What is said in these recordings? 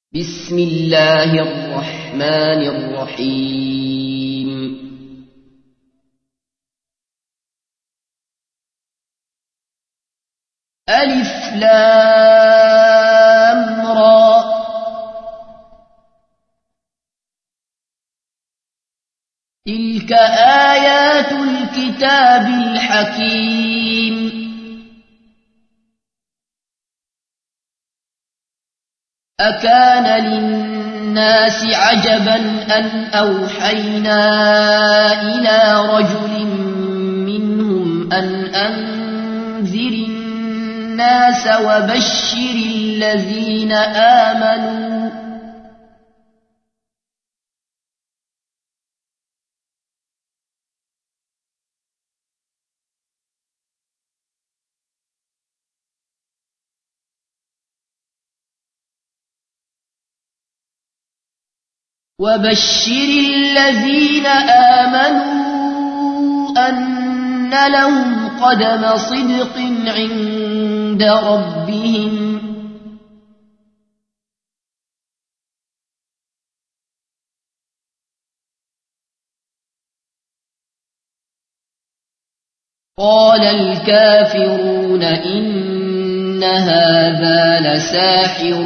بسم الله الرحمن الرحيم ألف لام را تلك آيات الكتاب الحكيم أكان للناس عجبا أن أوحينا إلى رجل منهم أن أنذر الناس وبشر الذين آمنوا أن لهم قدم صدق عند ربهم قال الكافرون إن هذا لساحر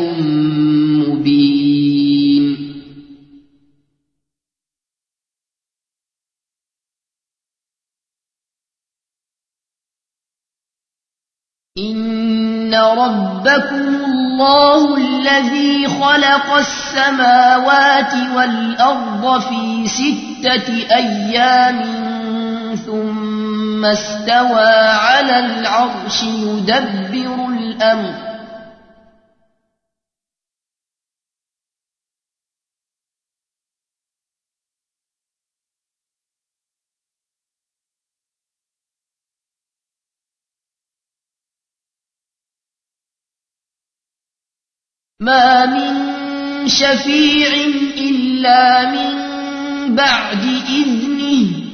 مبين إن ربكم الله الذي خلق السماوات والأرض في 6 أيام ثم استوى على العرش يدبر الأمر ما من شفيع إلا من بعد إذنه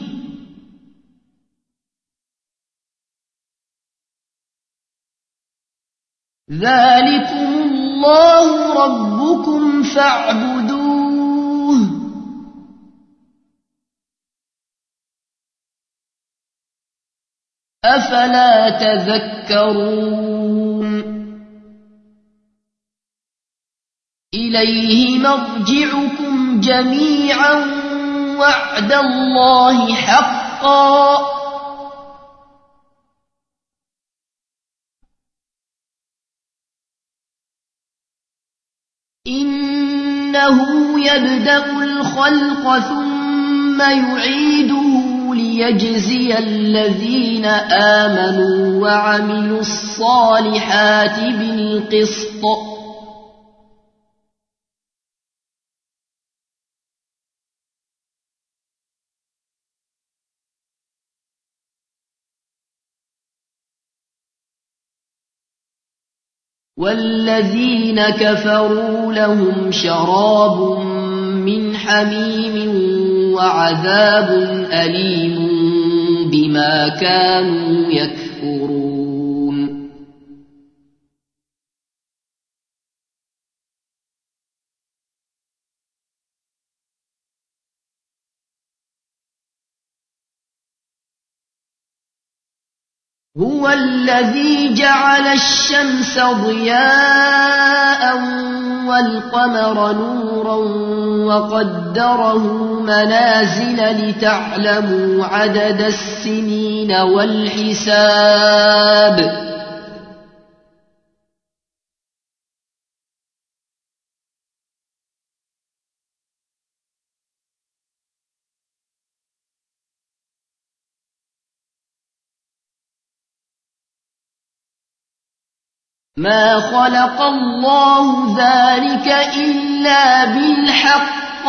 ذلكم الله ربكم فاعبدوه أفلا تذكرون إليه مرجعكم جميعا وعد الله حقا إنه يبدأ الخلق ثم يعيده ليجزي الذين آمنوا وعملوا الصالحات بالقسط والذين كفروا لهم شراب من حميم وعذاب أليم بما كانوا يكفرون هو الذي جعل الشمس ضياء والقمر نورا وقدره منازل لتعلموا عدد السنين والحساب ما خلق الله ذلك إلا بالحق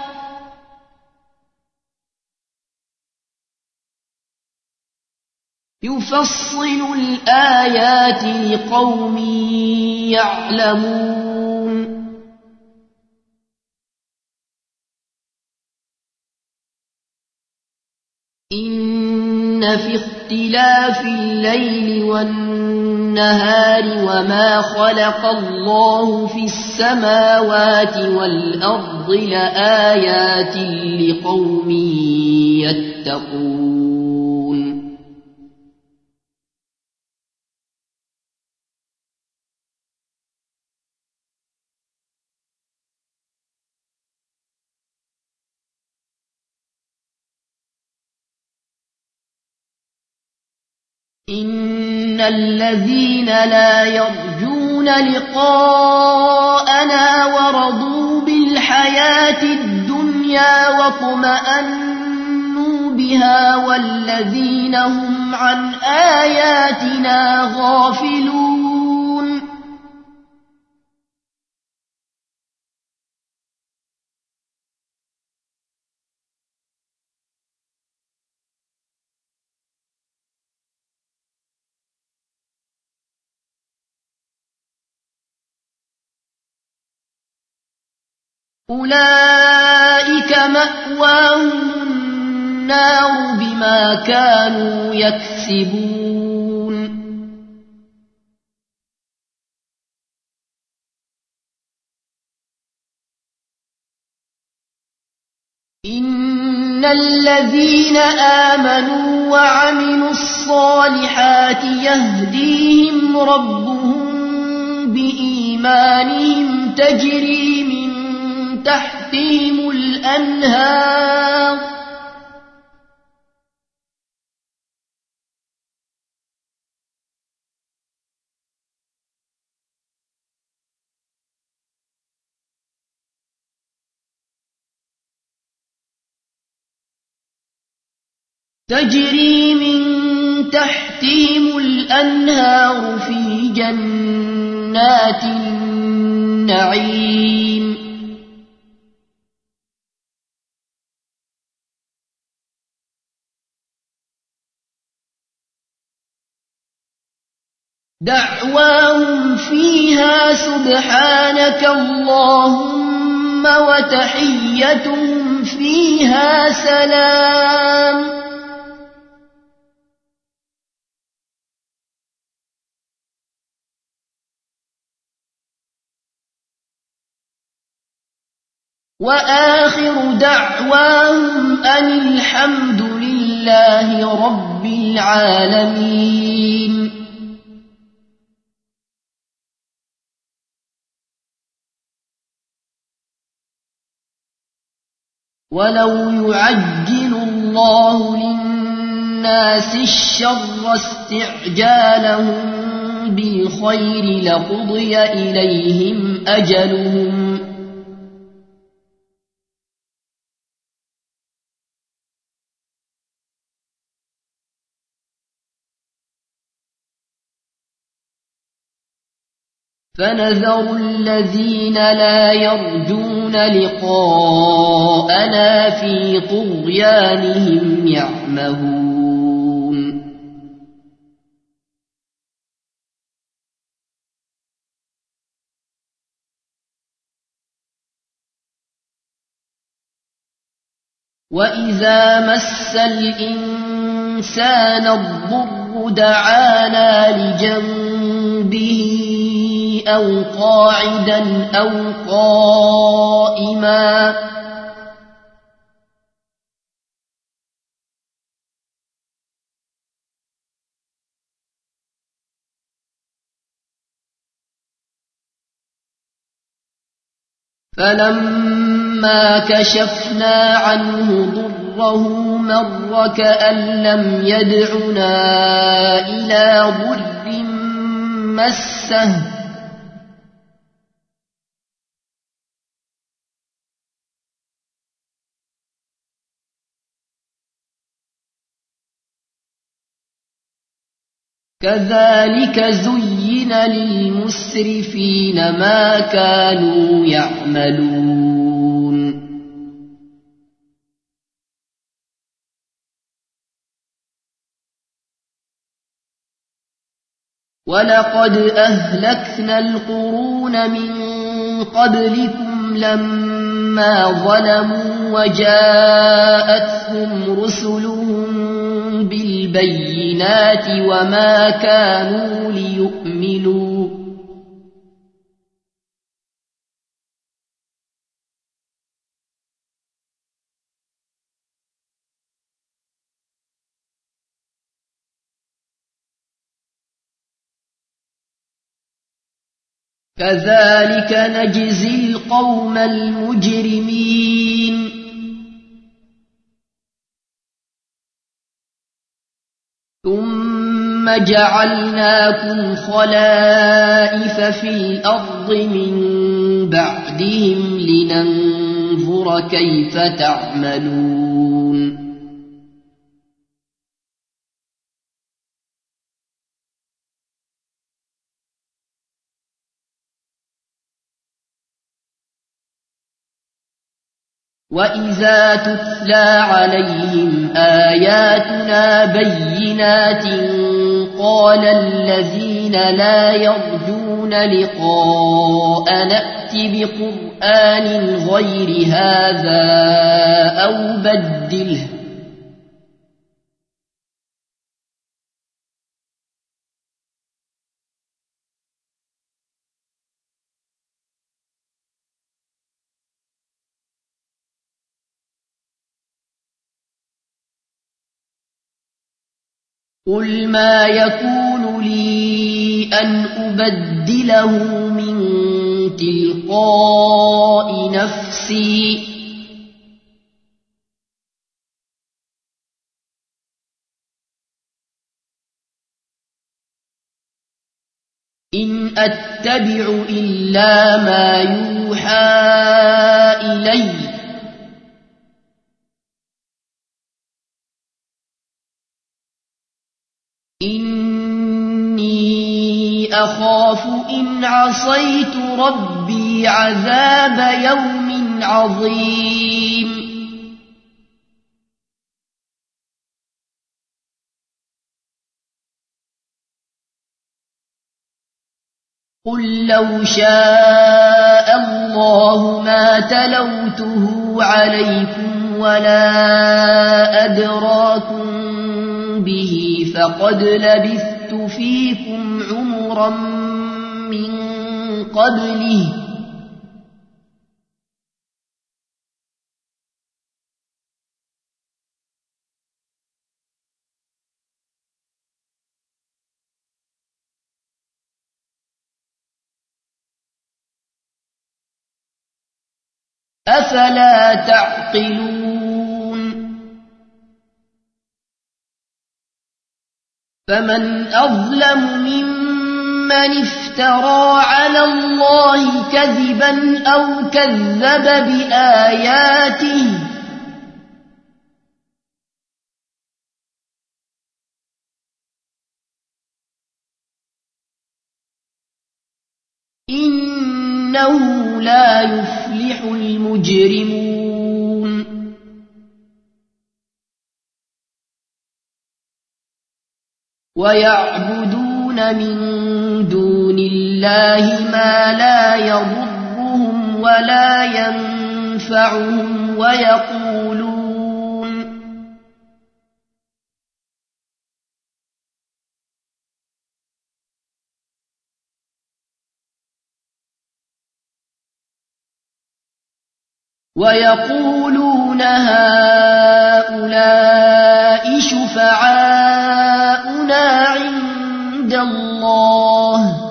يفصل الآيات لقوم يعلمون إن في اختلاف الليل والنهار وما خلق الله في السماوات والأرض لآيات لقوم يتقون. إن الذين لا يرجون لقاءنا ورضوا بالحياة الدنيا واطمأنوا بها والذين هم عن آياتنا غافلون. أولئك مأواهم النار بما كانوا يكسبون. إن الذين آمنوا وعملوا الصالحات يهديهم ربهم بإيمانهم تجري من تحتهم الأنهار في جنات النعيم. دعواهم فيها سبحانك اللهم وتحيتهم فيها سلام. وآخر دعواهم أن الحمد لله رب العالمين. ولو يعجل الله للناس الشر استعجالهم بالخير لقضي إليهم أجلهم فنذر الذين لا يرجون لقاءنا في طغيانهم يعمهون. وإذا مس الإنسان الضر دعانا لجنبه أو قاعدا أو قائما فلما كشفنا عنه ضره مر كأن لم يدعنا إلى ضر مسه كذلك زين للمسرفين ما كانوا يعملون. ولقد أهلكنا القرون من قبلكم لما ظلموا وجاءتهم رسلهم بالبينات وما كانوا ليؤمنوا كذلك نجزي القوم المجرمين ثم جعلناكم خلائف في الأرض من بعدهم لننظر كيف تعملون وإذا تتلى عليهم آياتنا بينات قال الذين لا يرجون لقاء نأت بقرآن غير هذا أو بدله قل ما يكون لي أن أبدله من تلقاء نفسي إن أتبع إلا ما يوحى إلي إني أخاف إن عصيت ربي عذاب يوم عظيم قل لو شاء الله ما تلوته عليكم ولا أدراكم به فقد لبثت فيكم عمرا من قبله أفلا تعقلون فمن أظلم ممن افترى على الله كذبا أو كذب بآياته إنه لا يفلح المجرمون ويعبدون من دون الله ما لا يضرهم ولا ينفعهم ويقولون هؤلاء شفعاؤنا عند الله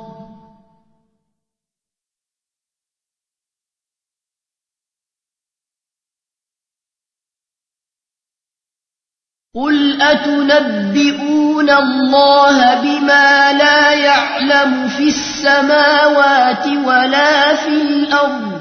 قل أتنبئون الله بما لا يعلم في السماوات ولا في الأرض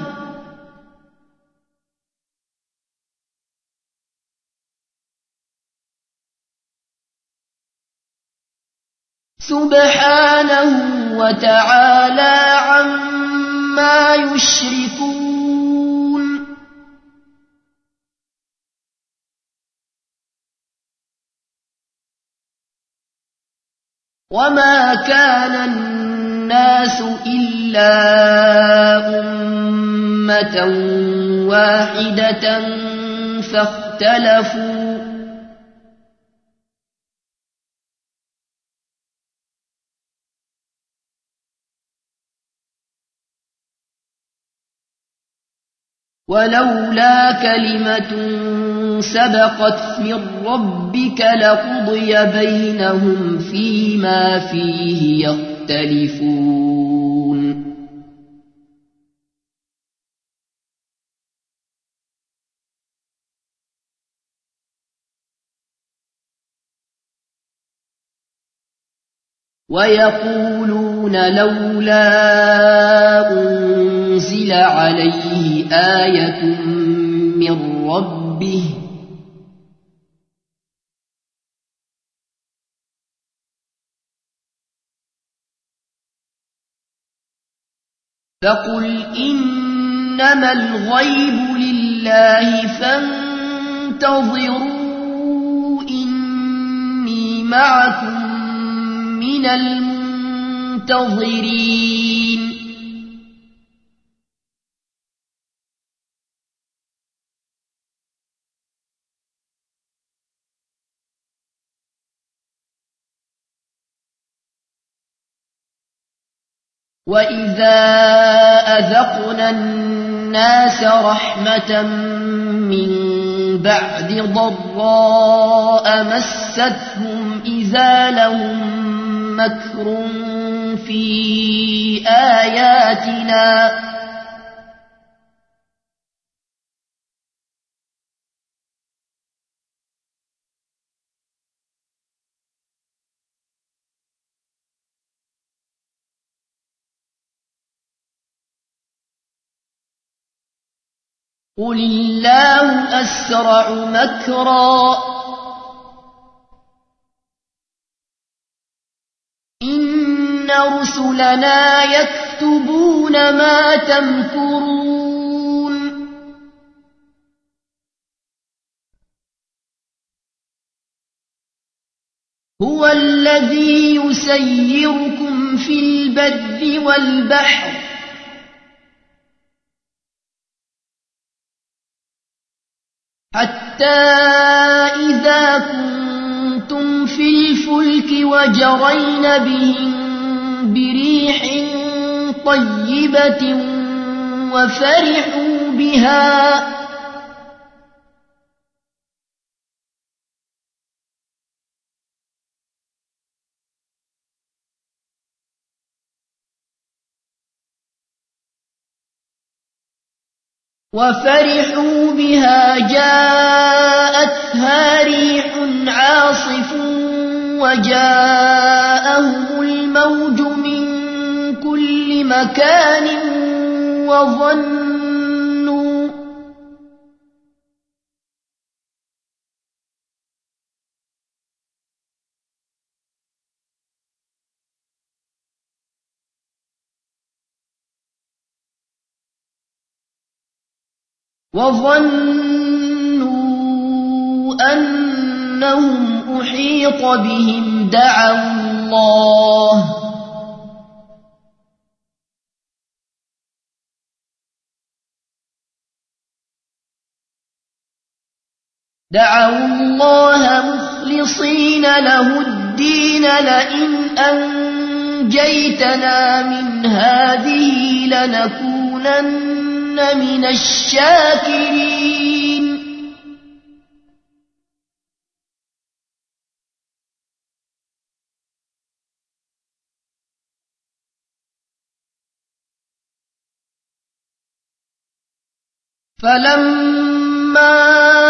سبحانه وتعالى عما يشركون وما كان الناس إلا أمة واحدة فاختلفوا ولولا كلمة سبقت من ربك لقضي بينهم فيما فيه يختلفون ويقولون لولا أنزل عليه آية من ربه فقل إنما الغيب لله فانتظروا إني معكم من المنتظرين وإذا أذقنا الناس رحمة من بعد ضراء مستهم إذا لهم مكر في آياتنا قل الله أسرع مكرا إن رسلنا يكتبون ما تمكرون هو الذي يسيركم في البر والبحر حتى إذا كنتم في الفلك وجرين بهم بريح طيبة وفرحوا بها جاءتها ريح عاصف وجاءهم الموج من كل مكان وظنوا أنهم أحيط بهم دعوا الله مخلصين له الدين لئن أنجيتنا من هذه لنكونن من الشاكرين فلما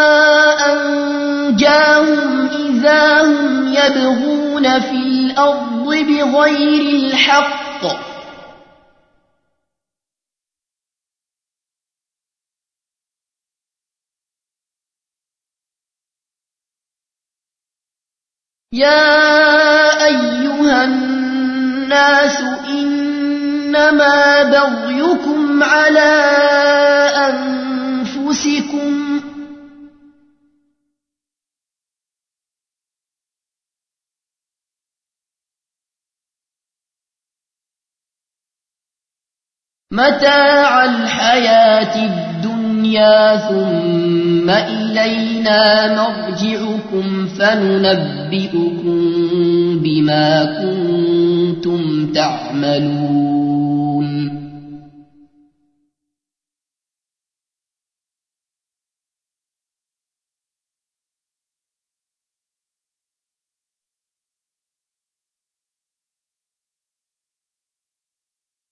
أنجاهم إذا هم يبغون في الأرض بغير الحق يا أيها الناس إنما بغيكم على أنفسكم متاع الحياة الدنيا ثم إلينا مرجعكم فننبئكم بما كنتم تعملون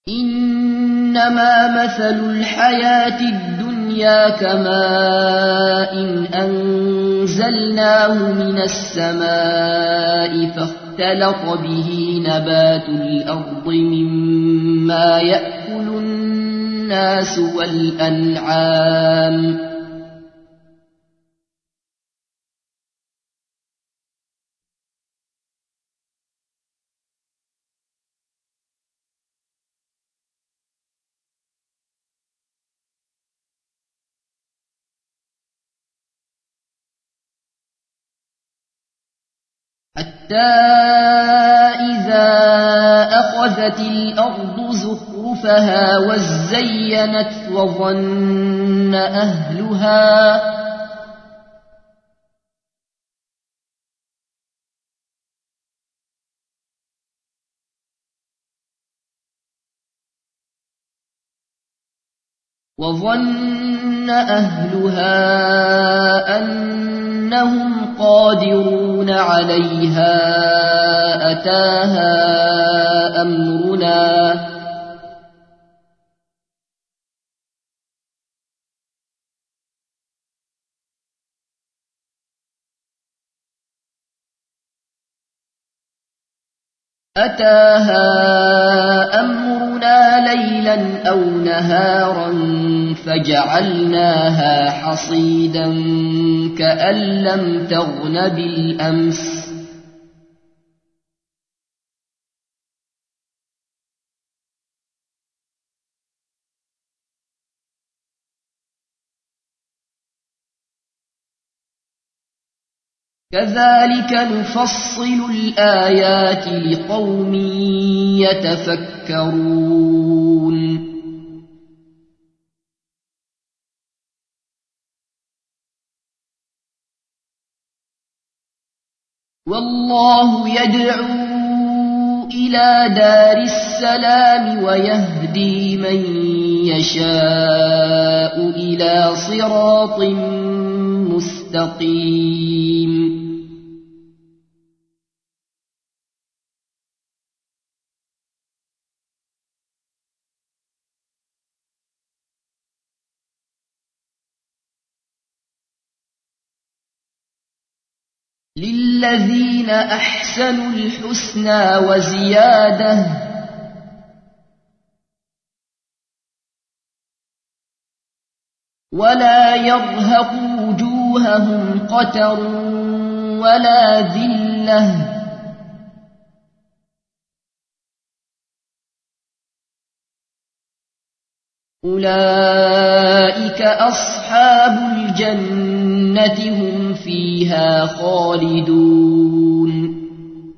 إنما مثل الحياة الدنيا كماء أنزلناه من السماء فاختلط به نبات الأرض مما يأكل الناس والأنعام حتى إذا أخذت الأرض زخرفها وزينت وظن أهلها أنهم قادرون عليها أتاها أمرنا ليلا أو نهارا فجعلناها حصيدا كأن لم تغن بالأمس كذلك نفصل الآيات لقوم يتفكرون والله يدعو إلى دار السلام ويهدي من يشاء إلى صراط مستقيم للذين أحسنوا الحسنى وزيادة ولا يرهق وجوههم قتر ولا ذلة أولئك أصحاب الجنة هم فيها خالدون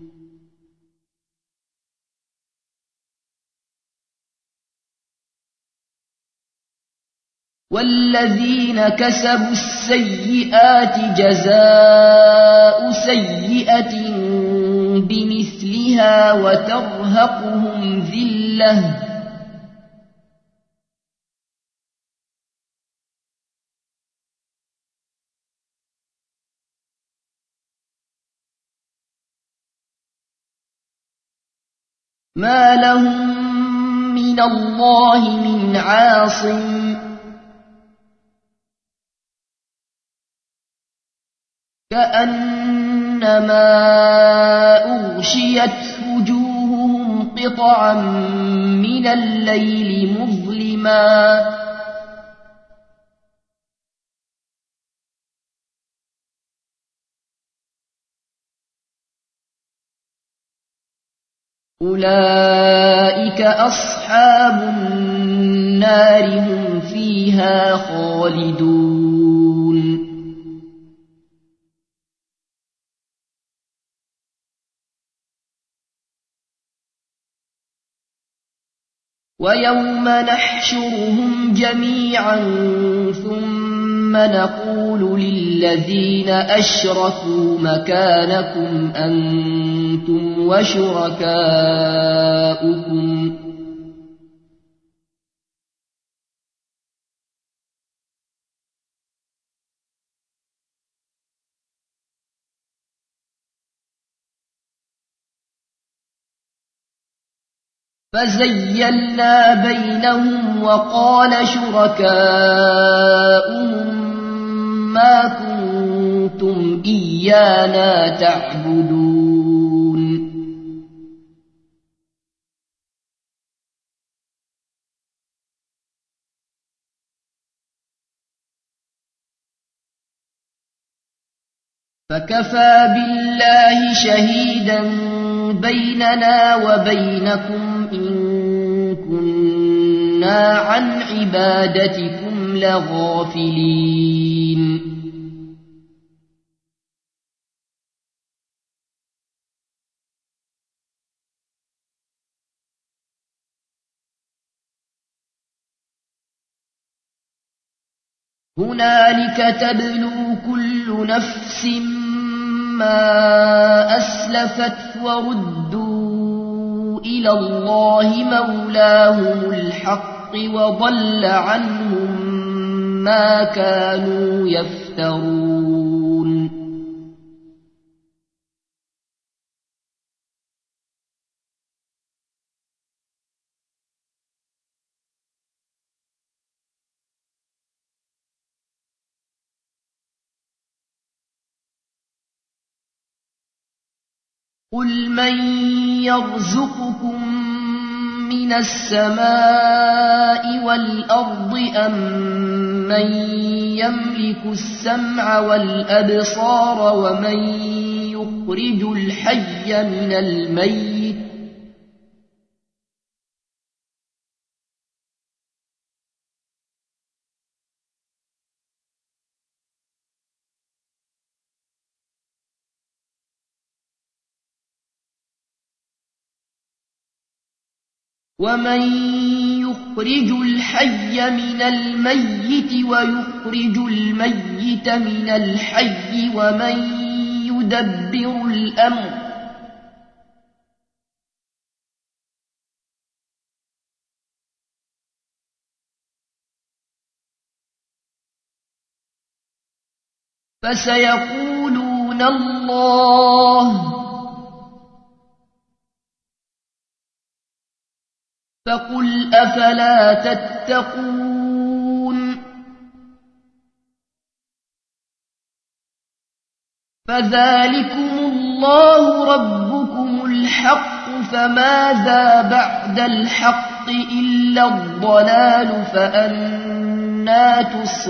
والذين كسبوا السيئات جزاء سيئة بمثلها وترهقهم ذلة ما لهم من الله من عاصم كأنما أغشيت وجوههم قطعا من الليل مظلما أولئك أصحاب النار هم فيها خالدون ويوم نحشرهم جميعا ثم نقول للذين أشركوا مكانكم أنتم وشركاؤكم فزيّلنا بينهم وقال شركاؤهم ما كنتم إيانا تعبدون فكفى بالله شهيدا بيننا وبينكم إن كنا عن عبادتكم لغافلين هنالك تبلو كل نفس ما أسلفت وردوا إلى الله مولاهم الحق وضل عنهم ما كانوا يفترون قل من يرزقكم من السماء والأرض أم من يملك السمع والأبصار ومن يخرج الحي من الميت ومن يخرج الحي من الميت ويخرج الميت من الحي ومن يدبر الأمر فسيقولون الله فقل أفلا تتقون فذلكم الله ربكم الحق فماذا بعد الحق إلا الضلال فأنى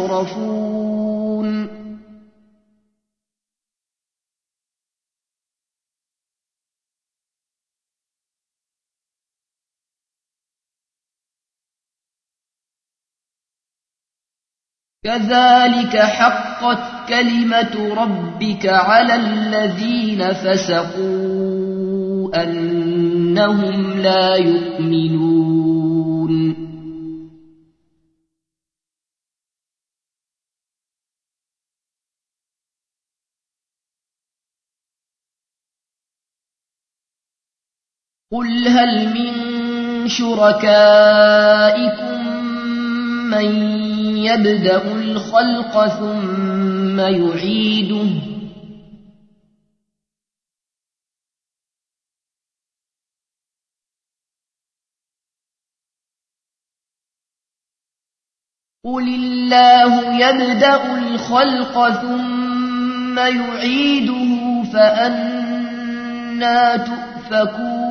تصرفون كذلك حقت كلمة ربك على الذين فسقوا أنهم لا يؤمنون قل هل من شركائكم من يبدأ الخلق ثم يعيده قل الله يبدأ الخلق ثم يعيده فأنى تؤفكون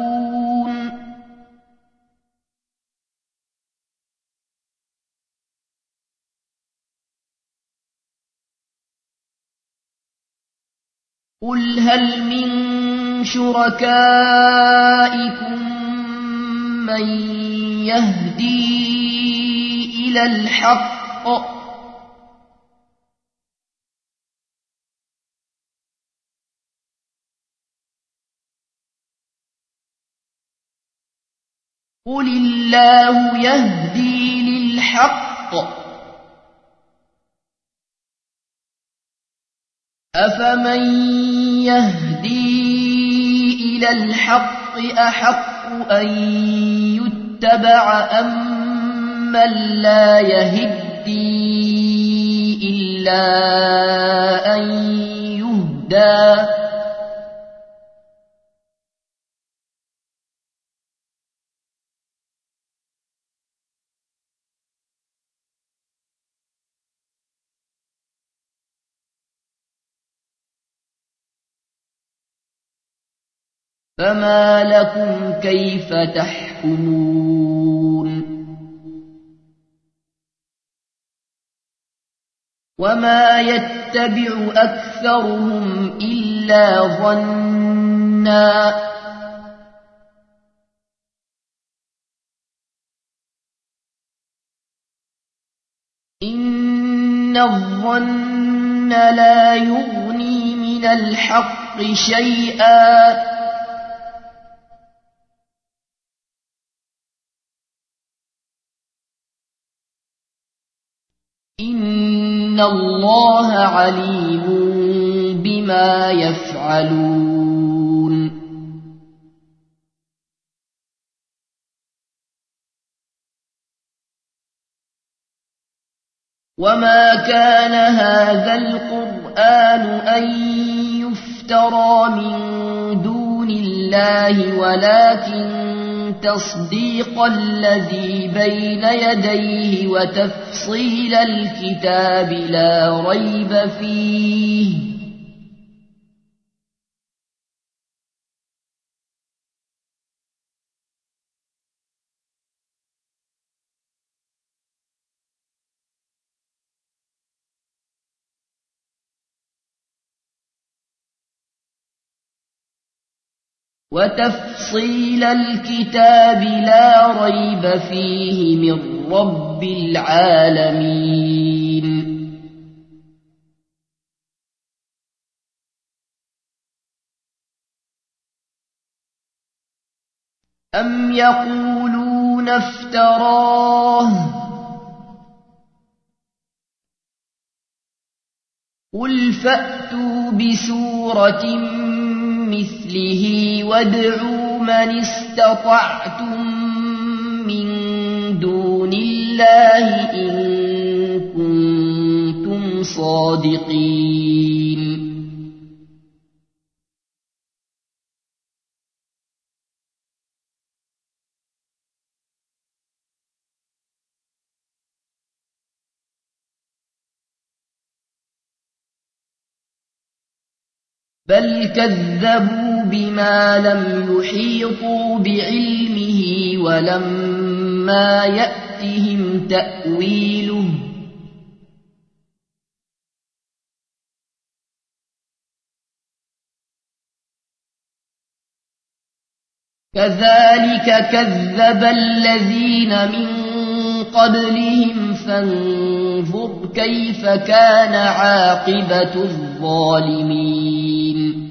قل هل من شركائكم من يهدي إلى الحق قل الله يهدي للحق أفمن يهدي إلى الحق أحق أن يتبع أم من لا يهدي إلا أن يهدى فما لكم كيف تحكمون وما يتبع أكثرهم إلا ظنا إن الظن لا يغني من الحق شيئا إن الله عليم بما يفعلون وما كان هذا القرآن أن يفترى من دون الله ولكن تصديق الذي بين يديه وتفصيل الكتاب لا ريب فيه وتفصيل الكتاب لا ريب فيه من رب العالمين أم يقولون افتراه قل فأتوا بسورة مثله وادعوا من استطعتم من دون الله إن كنتم صادقين بل كذبوا بما لم يحيطوا بعلمه ولما يأتهم تأويله كذلك كذب الذين من قبلهم فانظر كيف كان عاقبة الظالمين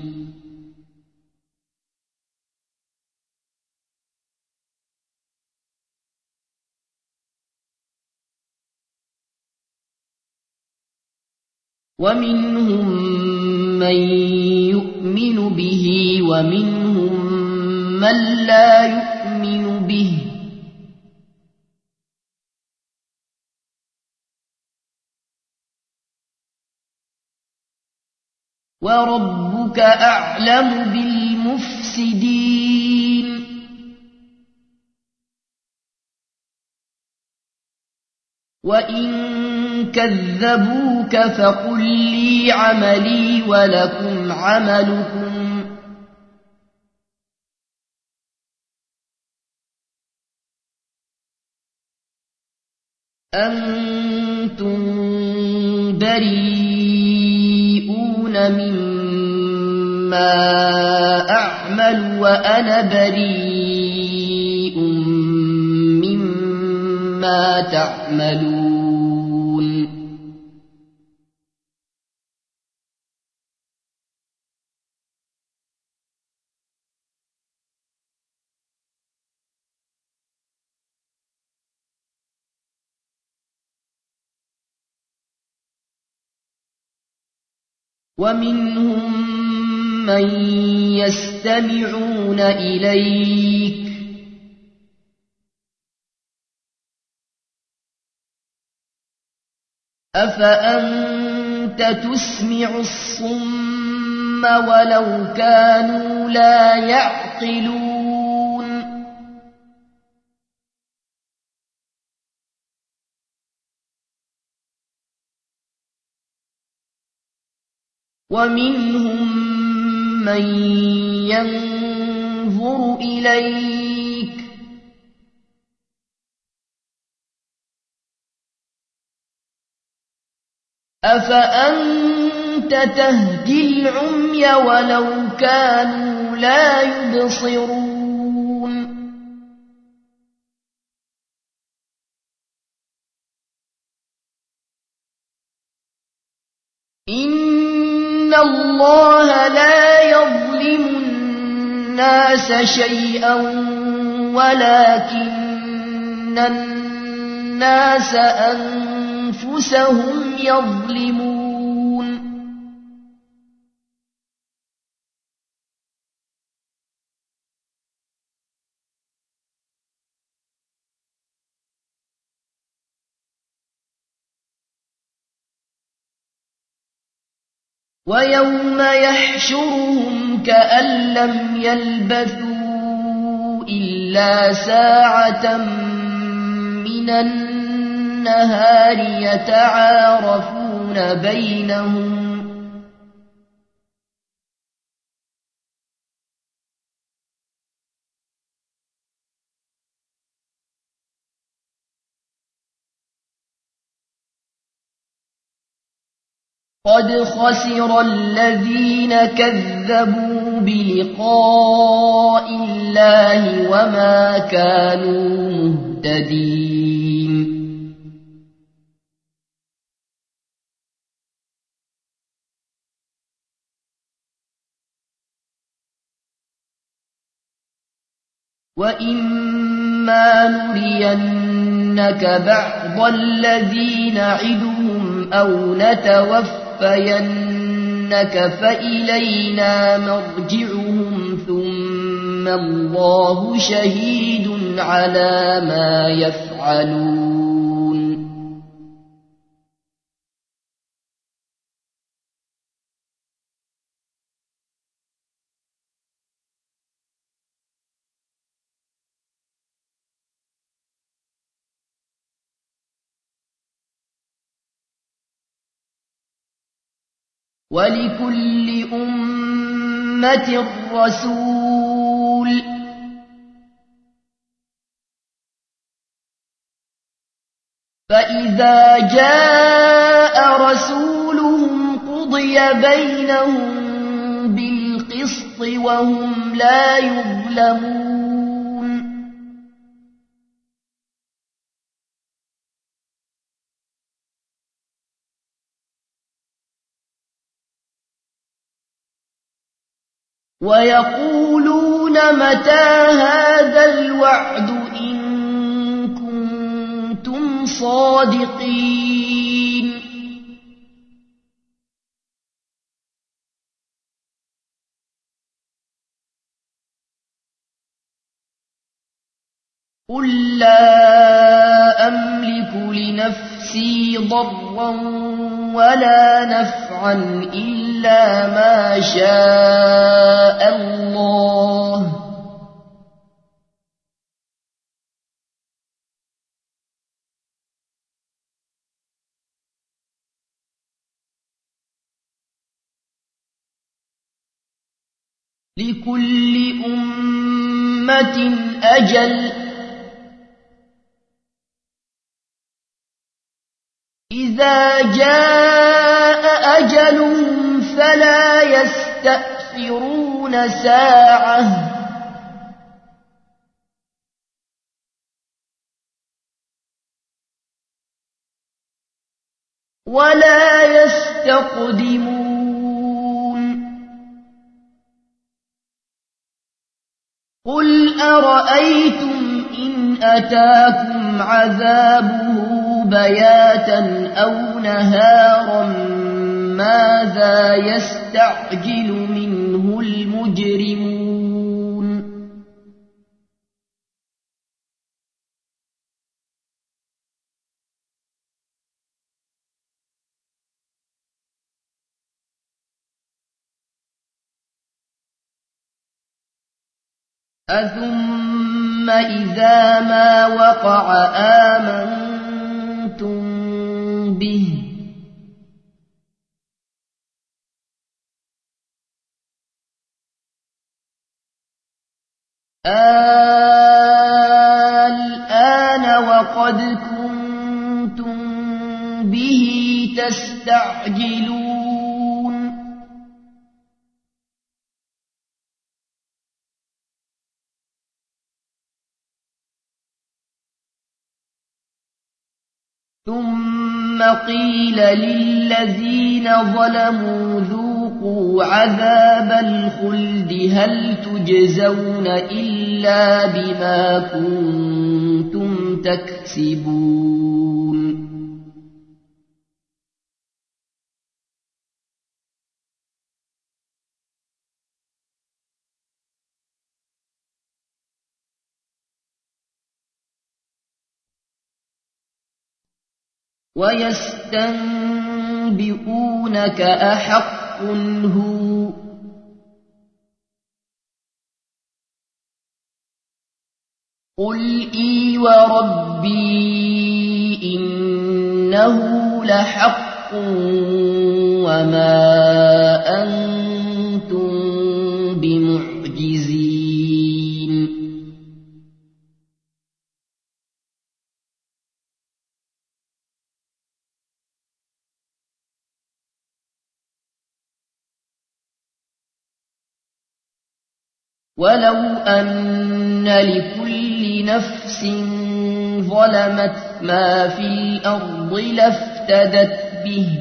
ومنهم من يؤمن به ومنهم من لا يؤمن به وربك أعلم بالمفسدين وإن كذبوك فقل لي عملي ولكم عملكم أنتم بريئون مما أعمل وأنا بريء مما تعملون ومنهم من يستمعون إليك أفأنت تسمع الصم ولو كانوا لا يعقلون ومنهم من ينظر إليك أفأنت تهدي العمي ولو كانوا لا يبصرون إن الله لا يظلم الناس شيئا ولكن الناس أنفسهم يظلمون ويوم يحشرهم كأن لم يلبثوا إلا ساعة من النهار يتعارفون بينهم قد خسر الذين كذبوا بلقاء الله وما كانوا مهتدين وإما نرينك بعض الذي نعدهم أو نتوفينك فإلينا مرجعهم ثم الله شهيد على ما يفعلون ولكل أمة رسول فإذا جاء رسولهم قضي بينهم بالقسط وهم لا يظلمون ويقولون متى هذا الوعد إن كنتم صادقين قل لا أملك لنفسي ضرا ولا نفعا إلا ما شاء الله لكل أمة أجل إذا جاء أجلهم فلا يستأخرون ساعة ولا يستقدمون قل أرأيتم إن أتاكم عذابه بياتا أو نهارا ماذا يستعجل منه المجرمون أثم إذا ما وقع آمنتم به الآن وقد كنتم به تستعجلون ثم قيل للذين ظلموا ذوقوا عذاب الخلد هل تجزون إلا بما كنتم تكسبون ويستنبئونك أحق هو قل إي وربي إنه لحق وما أنتم بمعجزين ولو أن لكل نفس ظلمت ما في الأرض لافتدت به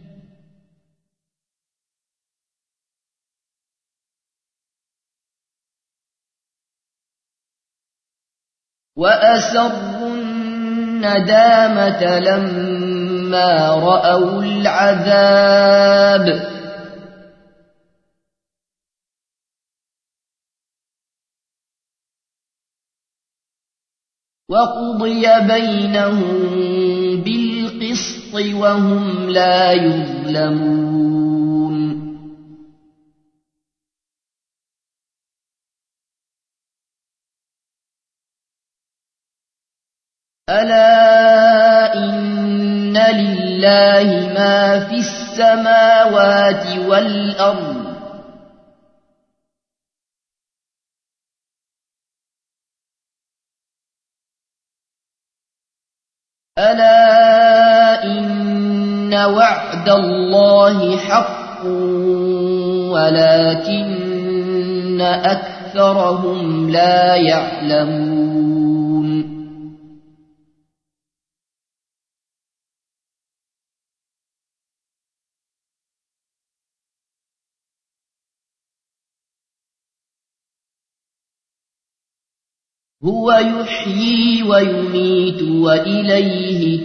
وأسروا الندامة لما رأوا العذاب وقضي بينهم بالقسط وهم لا يظلمون ألا إن لله ما في السماوات والأرض ألا إن وعد الله حق ولكن أكثرهم لا يعلمون هو يحيي ويميت وإليه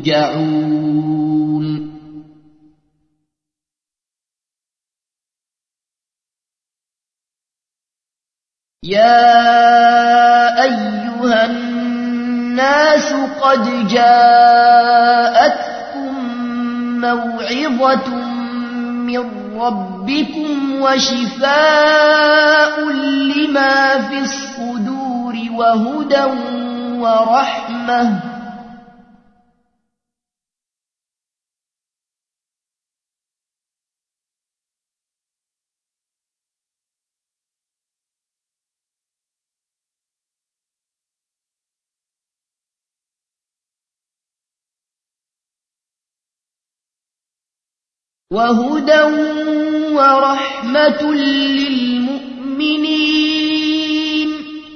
ترجعون يا أيها الناس قد جاءتكم موعظة من ربكم وشفاء لما في الصدور وهدى ورحمة وهدى ورحمة للمؤمنين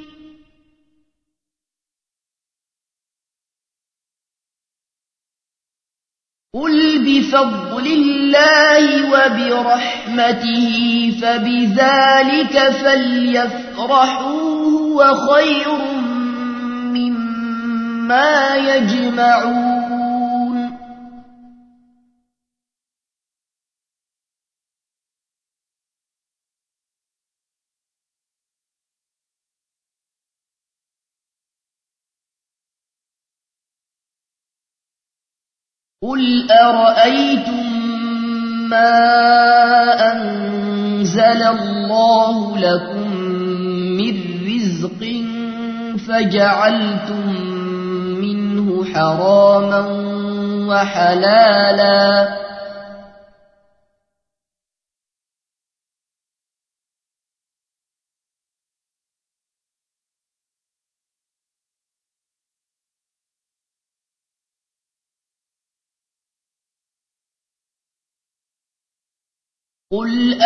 قل بفضل الله وبرحمته فبذلك فليفرحوا هو خير مما يجمعون قل أرأيتم ما أنزل الله لكم من رزق فجعلتم منه حراما وحلالا قل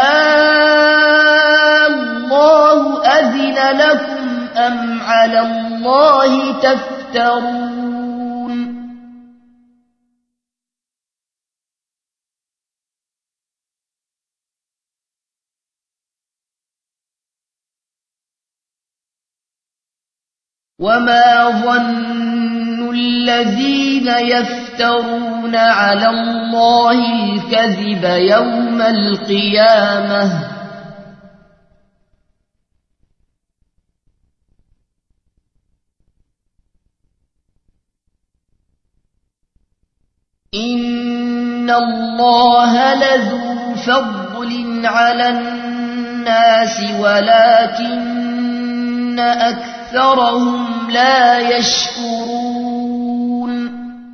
الله أذن لكم أم على الله تفترون وما ظن الذين يفترون على الله الكذب يوم القيامة إن الله لذو فضل على الناس ولكن أكثرهم لا يشكرون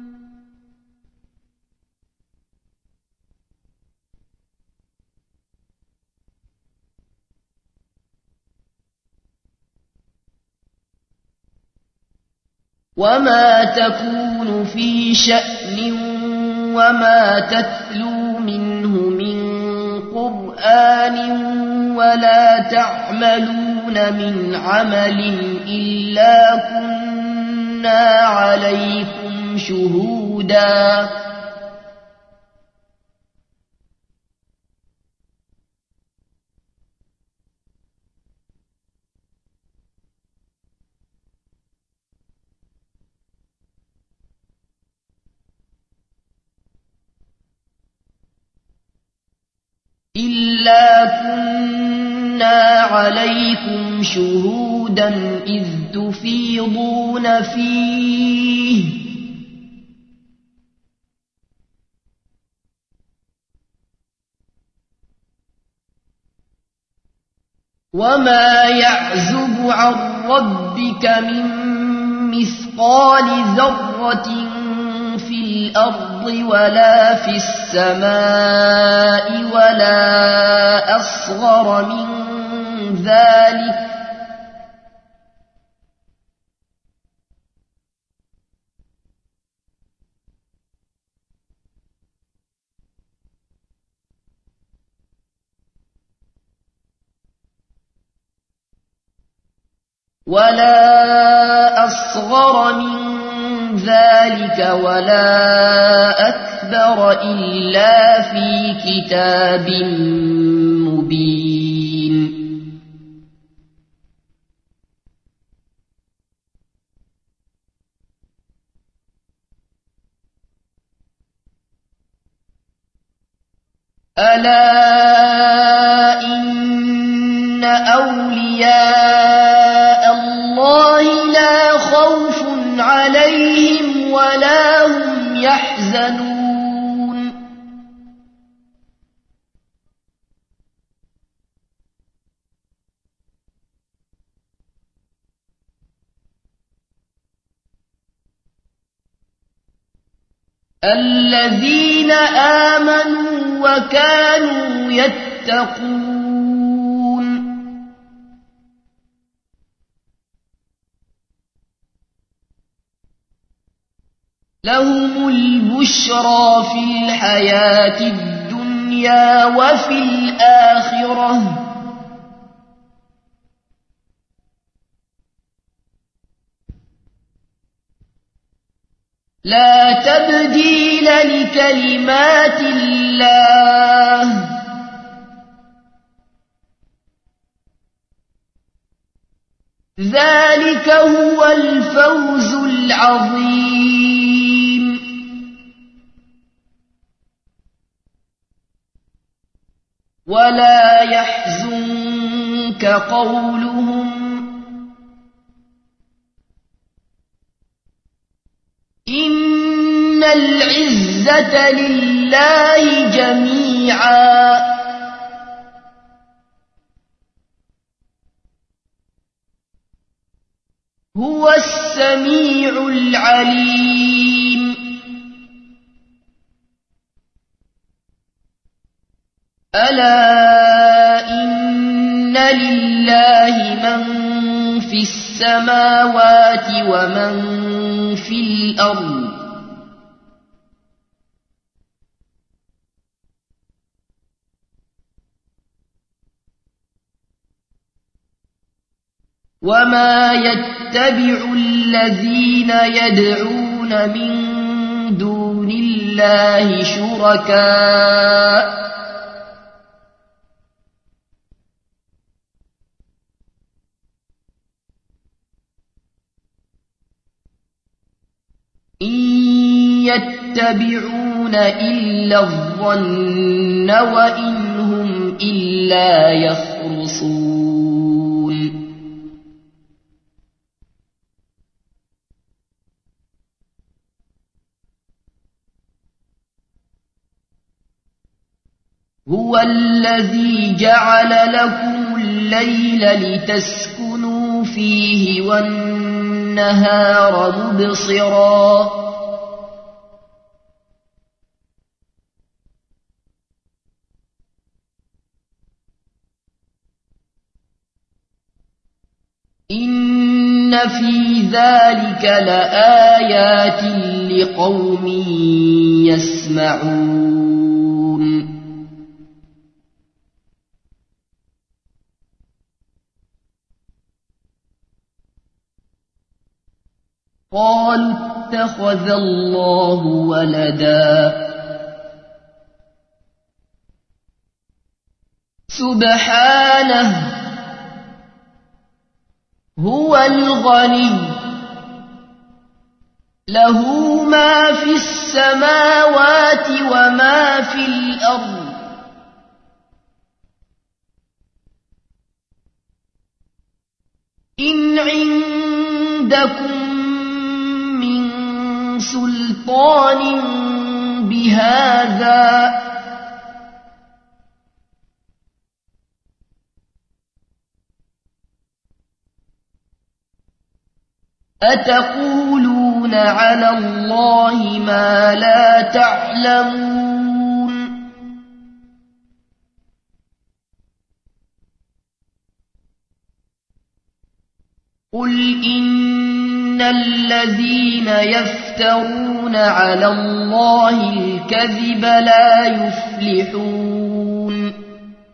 وما تكون في شأن وما تتلو منه من قرآن ولا تعملون من عمل إلا كنا عليكم شهودا إذ تفيضون فيه وما يعزب عن ربك من مثقال ذرة في الأرض ولا في السماء ولا أصغر من ذلك ولا أكبر إلا في كتاب مبين ألا إن أولياء الله لا خوف عليهم ولا هم يحزنون الذين آمنوا وكانوا يتقون لهم البشرى في الحياة الدنيا وفي الآخرة لا تبديل لكلمات الله ذلك هو الفوز العظيم ولا يحزنك قولهم إن العزة لله جميعا هو السميع العليم ألا إن لله من في السماوات ومن في الأرض وما يتبع الذين يدعون من دون الله شركاء إن يتبعون إلا الظن وإن هم إلا يخرصون هو الذي جعل لكم الليل لتسكنوا فيه والنهار مبصرا إن في ذلك لآيات لقوم يسمعون قالوا اتخذ الله ولدا سبحانه هو الغني له ما في السماوات وما في الأرض إن عندكم من سلطان بهذا أتقولون على الله ما لا تعلمون قل إن الذين يفترون على الله الكذب لا يفلحون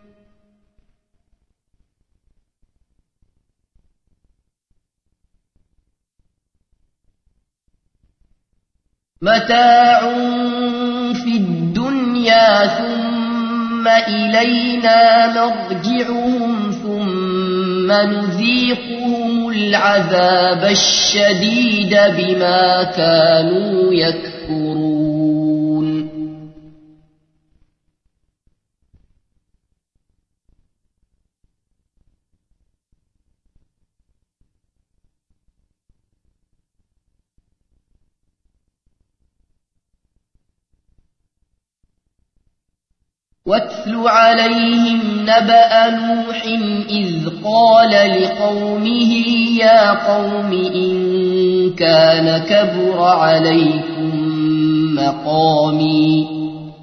متاع في الدنيا ثم إلينا مرجعهم ثم نذيقهم العذاب الشديد بما كانوا يكفرون واتل عليهم نبأ نوح إذ قال لقومه يا قوم إن كان كبر عليكم مقامي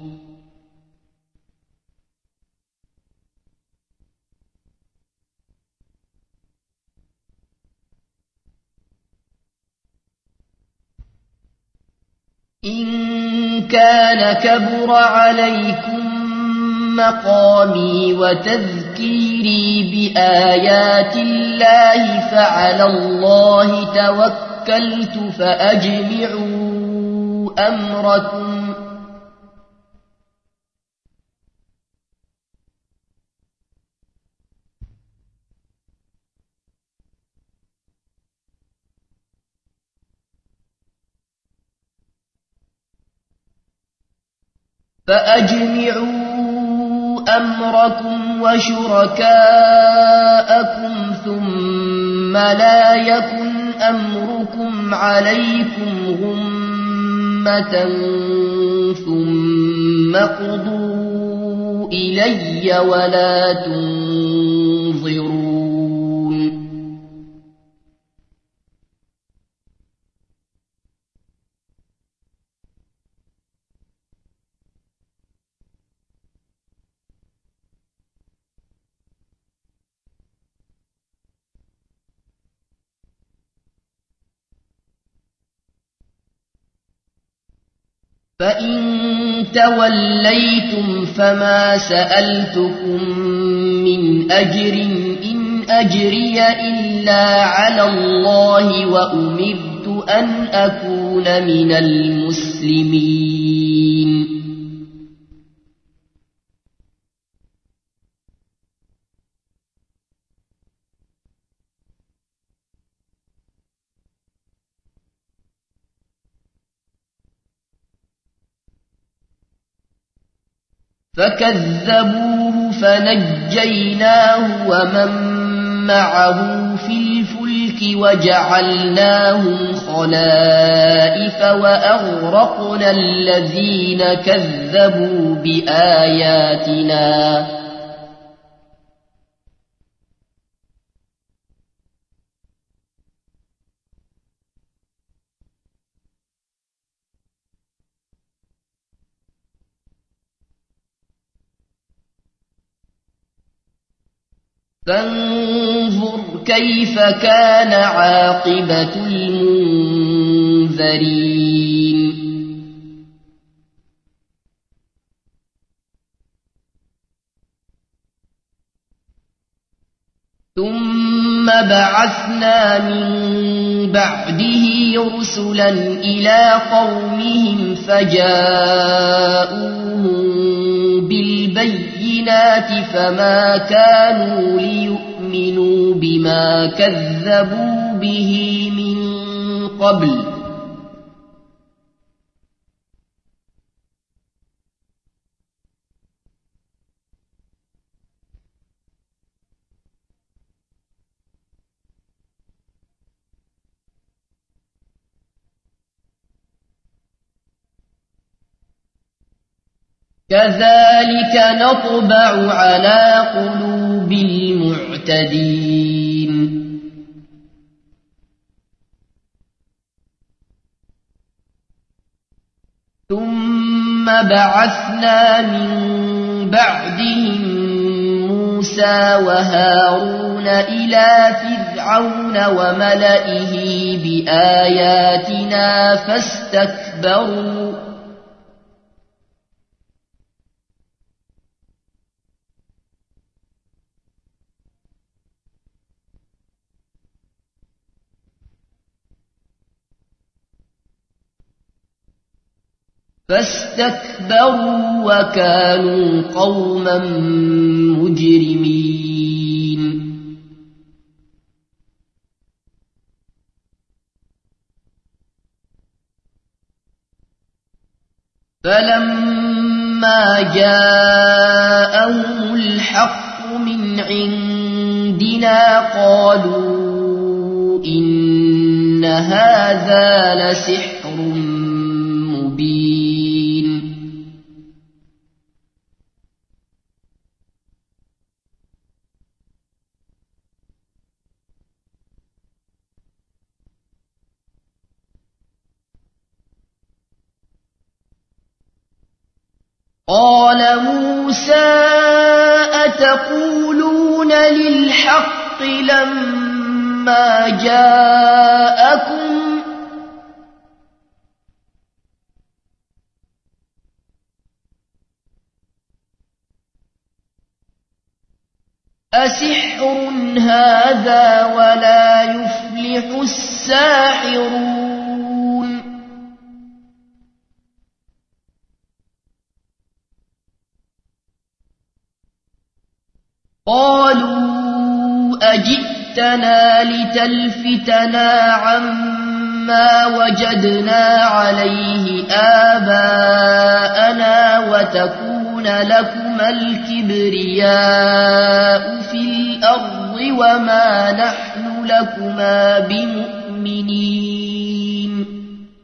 وتذكيري بآيات الله فعلى الله توكلت فأجمعوا أمركم وشركاءكم ثم لا يكن أمركم عليكم غمة ثم قضوا إلي ولا تنظرون فإن توليتم فما سألتكم من أجر إن أجري إلا إلا على الله وأمرت أن أكون من المسلمين. فكذبوه فنجيناه ومن معه في الفلك وجعلناهم خلائف وأغرقنا الذين كذبوا بآياتنا فانظر كيف كان عاقبة المنذرين. ثم بعثنا من بعده رسلا إلى قومهم فجاءوهم بالبينات فما كانوا ليؤمنوا بما كذبوا به من قبل كذلك نطبع على قلوب المعتدين. ثم بعثنا من بعدهم موسى وهارون إلى فرعون وملئه بآياتنا فاستكبروا وكانوا قوما مجرمين. فلما جاءهم الحق من عندنا قالوا إن هذا لسحر مبين. قال موسى أتقولون للحق لما جاءكم أسحر هذا ولا يفلح الساحرون. قالوا أجئتنا لتلفتنا عما وجدنا عليه آباءنا وتكون لكما الكبرياء في الأرض وما نحن لكما بمؤمنين.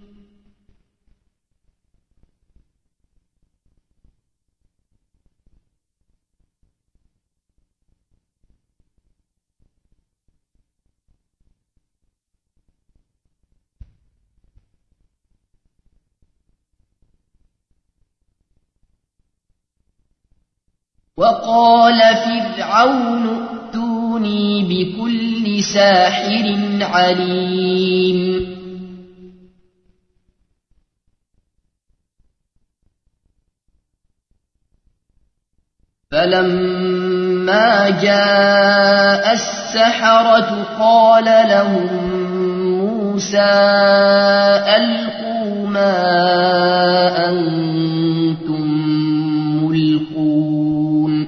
وقال فرعون ائتوني بكل ساحر عليم. فلما جاء السحرة قال لهم موسى ألقوا ما أنتم ملقون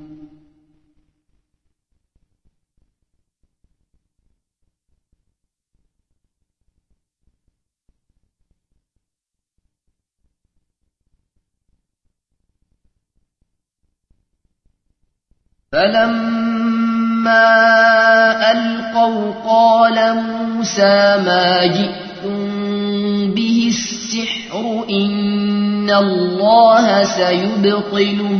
فلما ألقوا قال موسى ما جئتم به السحر إن الله سيبطله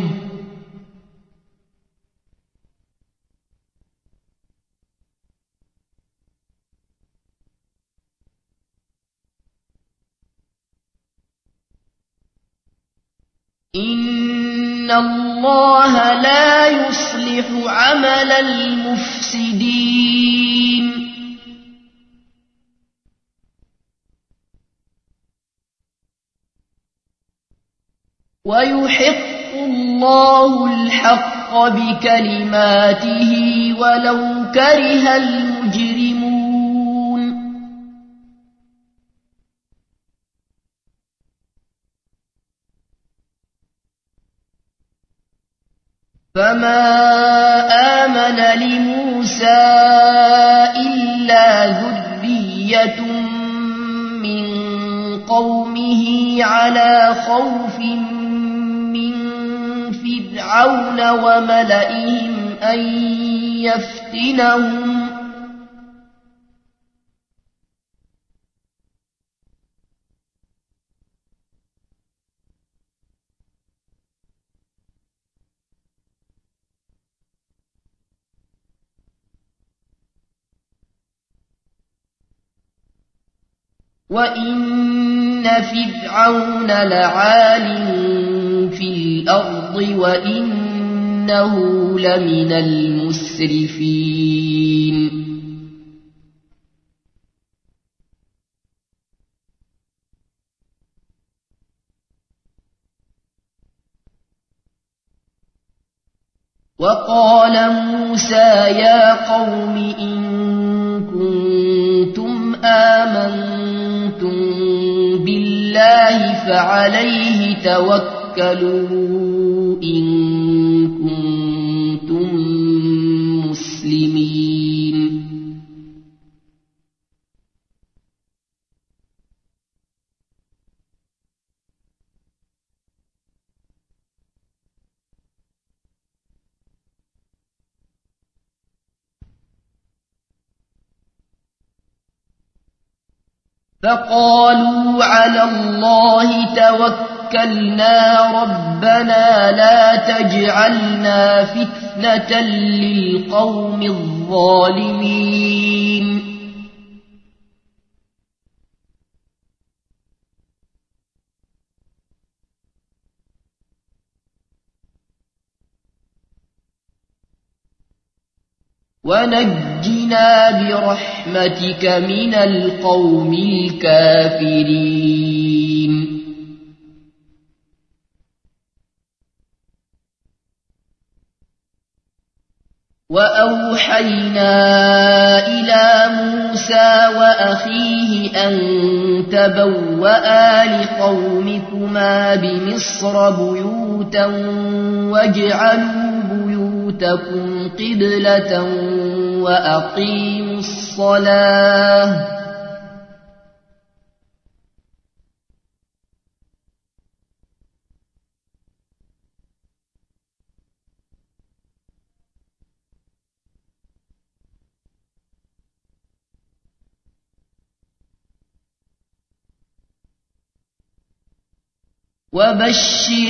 إن الله لا يصلح عمل المفسدين ويحق الله الحق بكلماته ولو كره المجرمون فما آمن لموسى إلا ذرية من قومه على خوف من فرعون وملئهم أن يفتنهم وإن فرعون لعال في الأرض وإنه لمن المسرفين وقال موسى يا قوم إن كنتم آمنتم بالله فعليه توكلوا إن كنتم مسلمين فقالوا على الله توكلنا ربنا لا تجعلنا فتنة للقوم الظالمين ونجنا برحمتك من القوم الكافرين وأوحينا إلى موسى وأخيه أن تبوأ لقومكما بمصر بيوتا واجعلوا بيوتكم قبلة وأقيموا الصلاة وبشر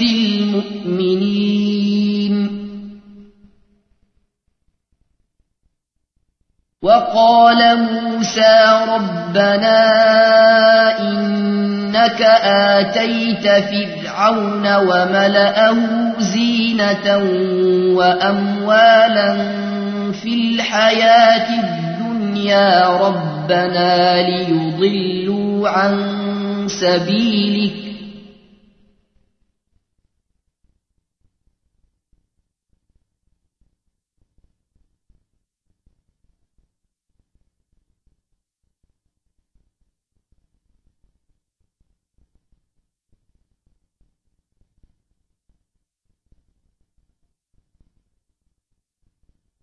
المؤمنين وقال موسى ربنا إنك آتيت فرعون وملأه زينة وأموالا في الحياة الدنيا ربنا ليضلوا عن سبيلك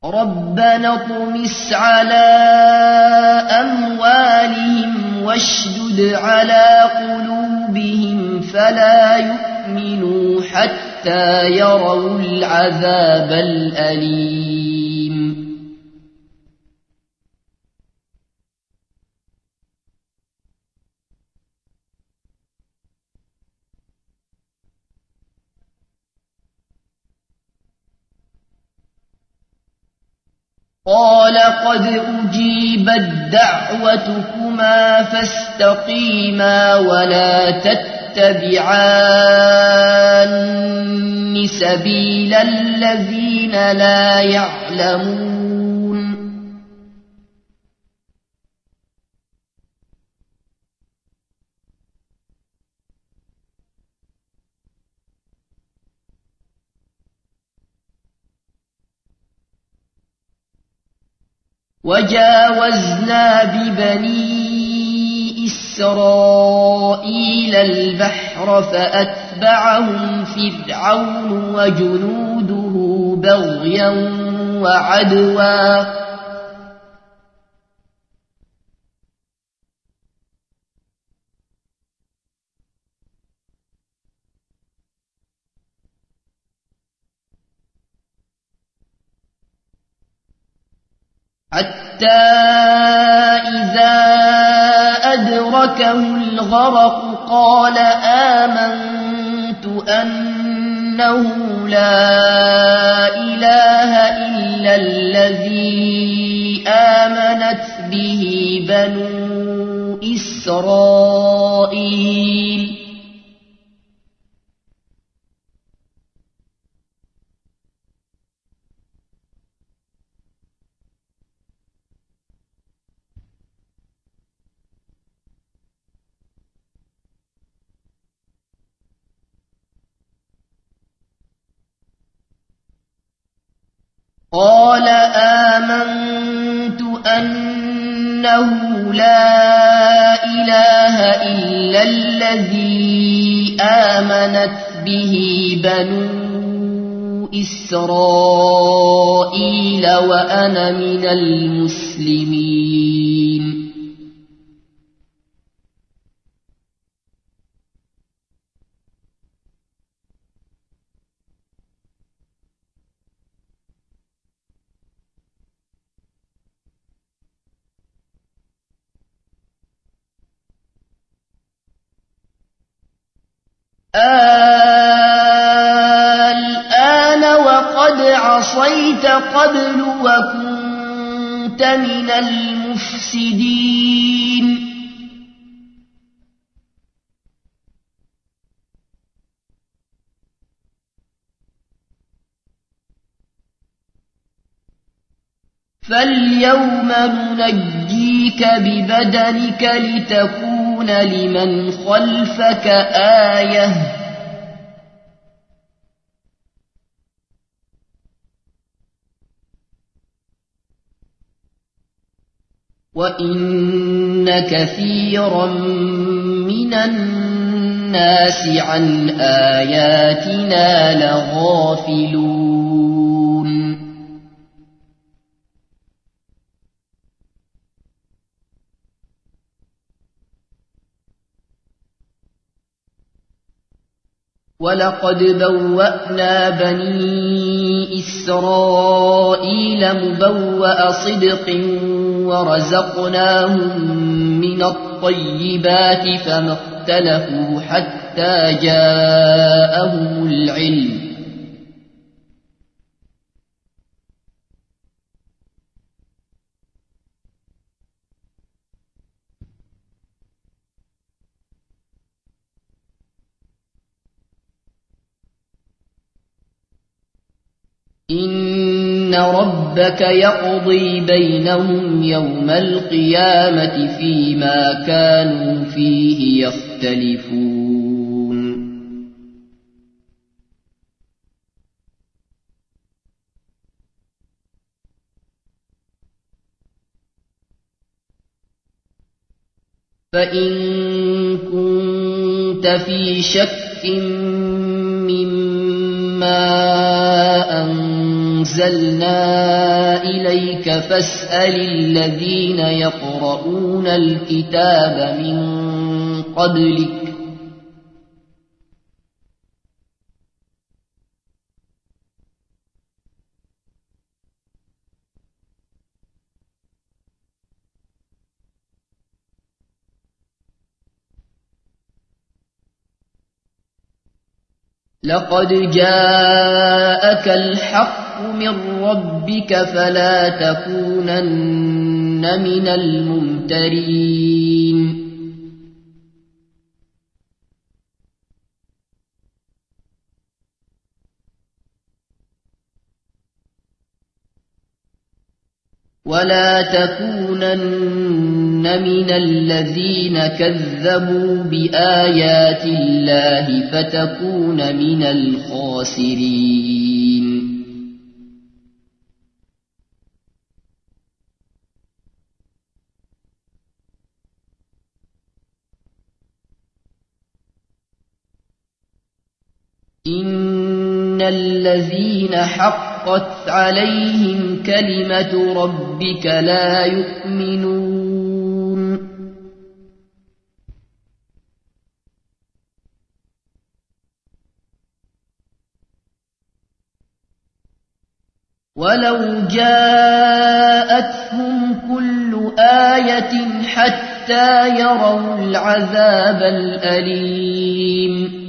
ربنا اطمس على أموالهم واشدد على قلوبهم فلا يؤمنوا حتى يروا العذاب الأليم قال قد أجيبت دعوتكما فاستقيما ولا تتبعان سبيل الذين لا يعلمون وجاوزنا ببني إسرائيل البحر فأتبعهم فرعون وجنوده بغيا وعدوا حتى إذا أدركه الغرق قال آمنت أنه لا إله إلا الذي آمنت به بنو إسرائيل قال آمنت أنه لا إله إلا الذي آمنت به بنو إسرائيل وأنا من المسلمين الآن وقد عصيت قبل وكنت من المفسدين فاليوم ننجيك ببدنك لتكون لمن خلفك آية وإن كثيرا من الناس عن آياتنا لغافلون ولقد بوأنا بني إسرائيل مبوأ صدق ورزقناهم من الطيبات فما اختلفوا حتى جاءهم العلم إن ربك يقضي بينهم يوم القيامة فيما كانوا فيه يختلفون فإن كنت في شك مما أنزلنا أنزلنا إليك فاسأل الذين يقرؤون الكتاب من قبلك لقد جاءك الحق من ربك فلا تكونن من الممترين ولا تكونن من الذين كذبوا بآيات الله فتكون من الخاسرين إن الذين حقت عليهم كلمة ربك لا يؤمنون ولو جاءتهم كل آية حتى يروا العذاب الأليم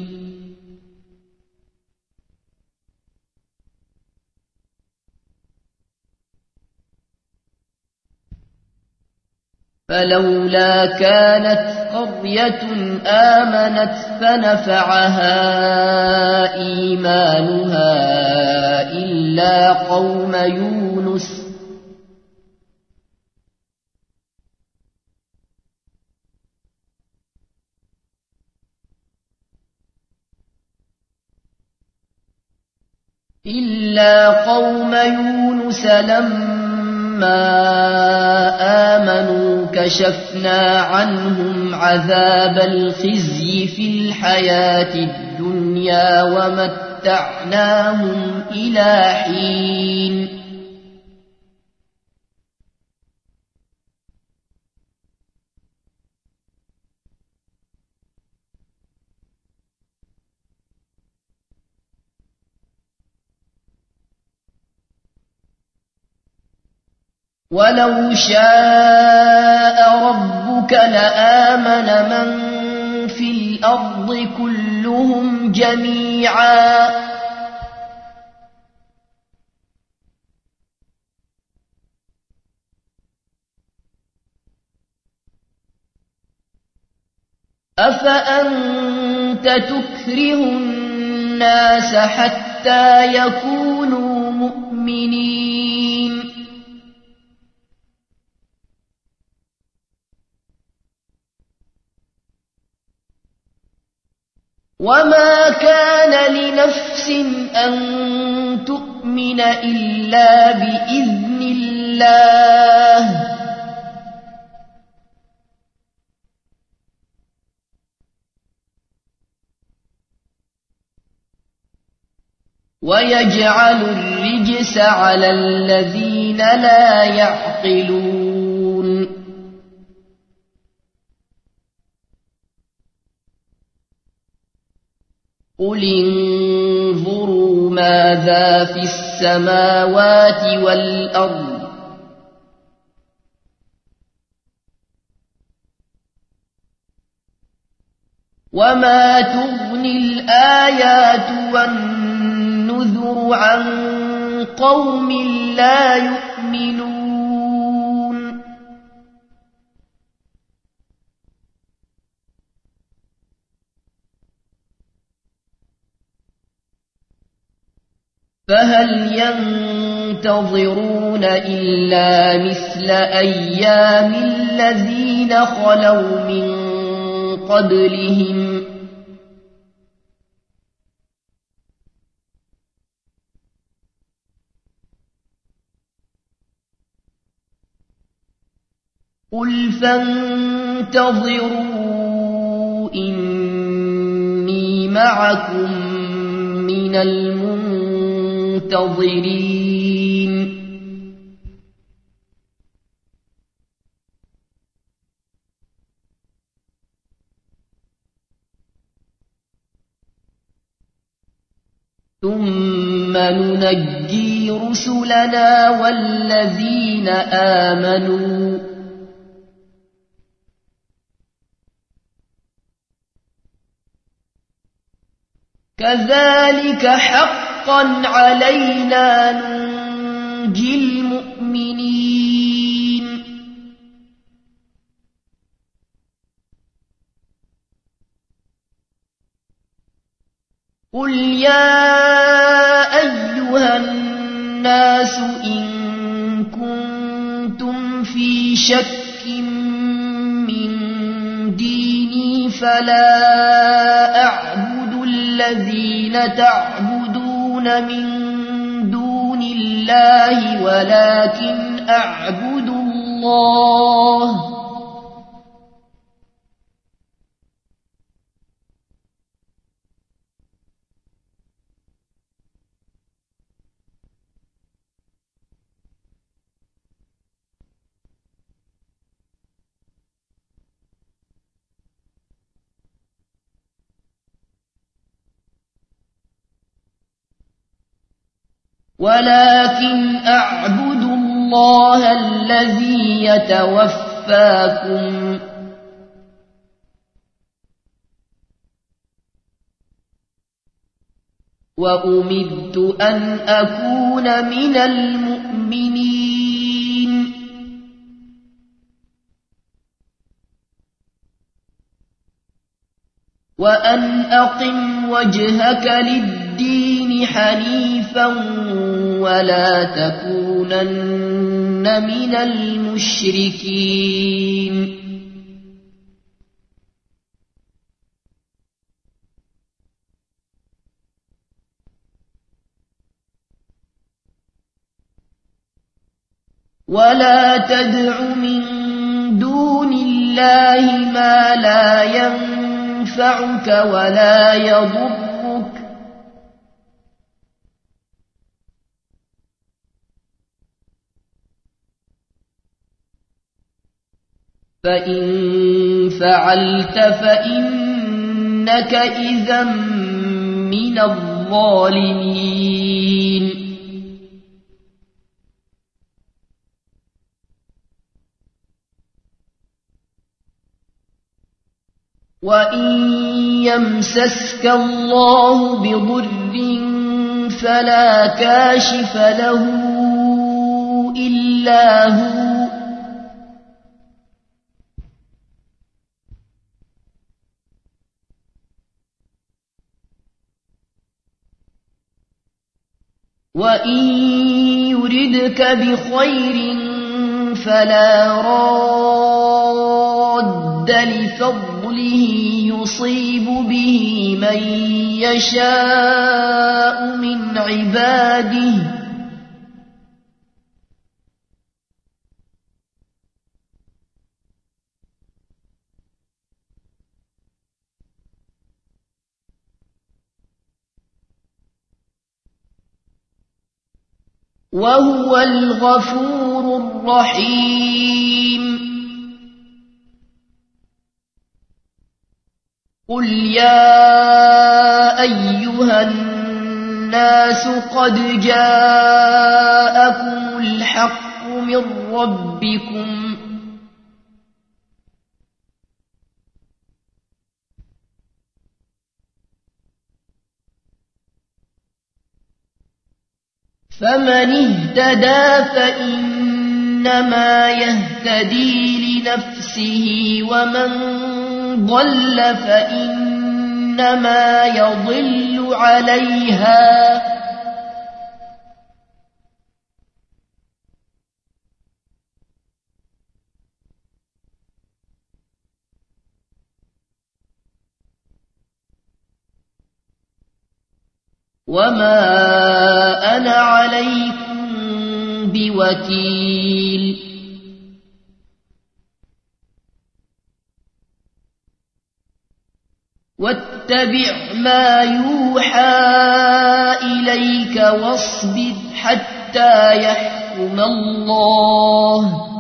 فلولا كانت قرية آمنت فنفعها إيمانها إلا قوم يونس لما آمنوا كشفنا عنهم عذاب الخزي في الحياة الدنيا ومتعناهم إلى حين ولو شاء ربك لآمن من في الأرض كلهم جميعا أفأنت تكره الناس حتى يكونوا مؤمنين وما كان لنفس أن تؤمن إلا بإذن الله ويجعل الرجس على الذين لا يعقلون قل انظروا ماذا في السماوات والأرض وما تغني الآيات والنذر عن قوم لا يؤمنون فهل ينتظرون إلا مثل أيام الذين خلوا من قبلهم قل فانتظروا إني معكم من المنتظرين منتظرين ثم ننجي رسلنا والذين آمنوا كذلك حقا علينا ننجي المؤمنين قل يا أيها الناس إن كنتم في شك من ديني فلا أعبد الذين تعبدون من دون الله ولكن أعبد الله الذي يتوفاكم وأمرت أن أكون من المؤمنين وأن أقم وجهك للدين حنيفا ولا تكونن من المشركين ولا تدع من دون الله ما لا ينفعك ولا يضرك فإن فعلت فإنك إذا من الظالمين وإن يمسسك الله بضر فلا كاشف له إلا هو وإن يردك بخير فلا راد لفضله يصيب به من يشاء من عباده وهو الغفور الرحيم قل يا أيها الناس قد جاءكم الحق من ربكم فمن اهتدى فإنما يهتدي لنفسه ومن ضل فإنما يضل عليها وما أنا عليكم بوكيل واتقوا واتبع ما يوحى إليك واصبر حتى يحكم الله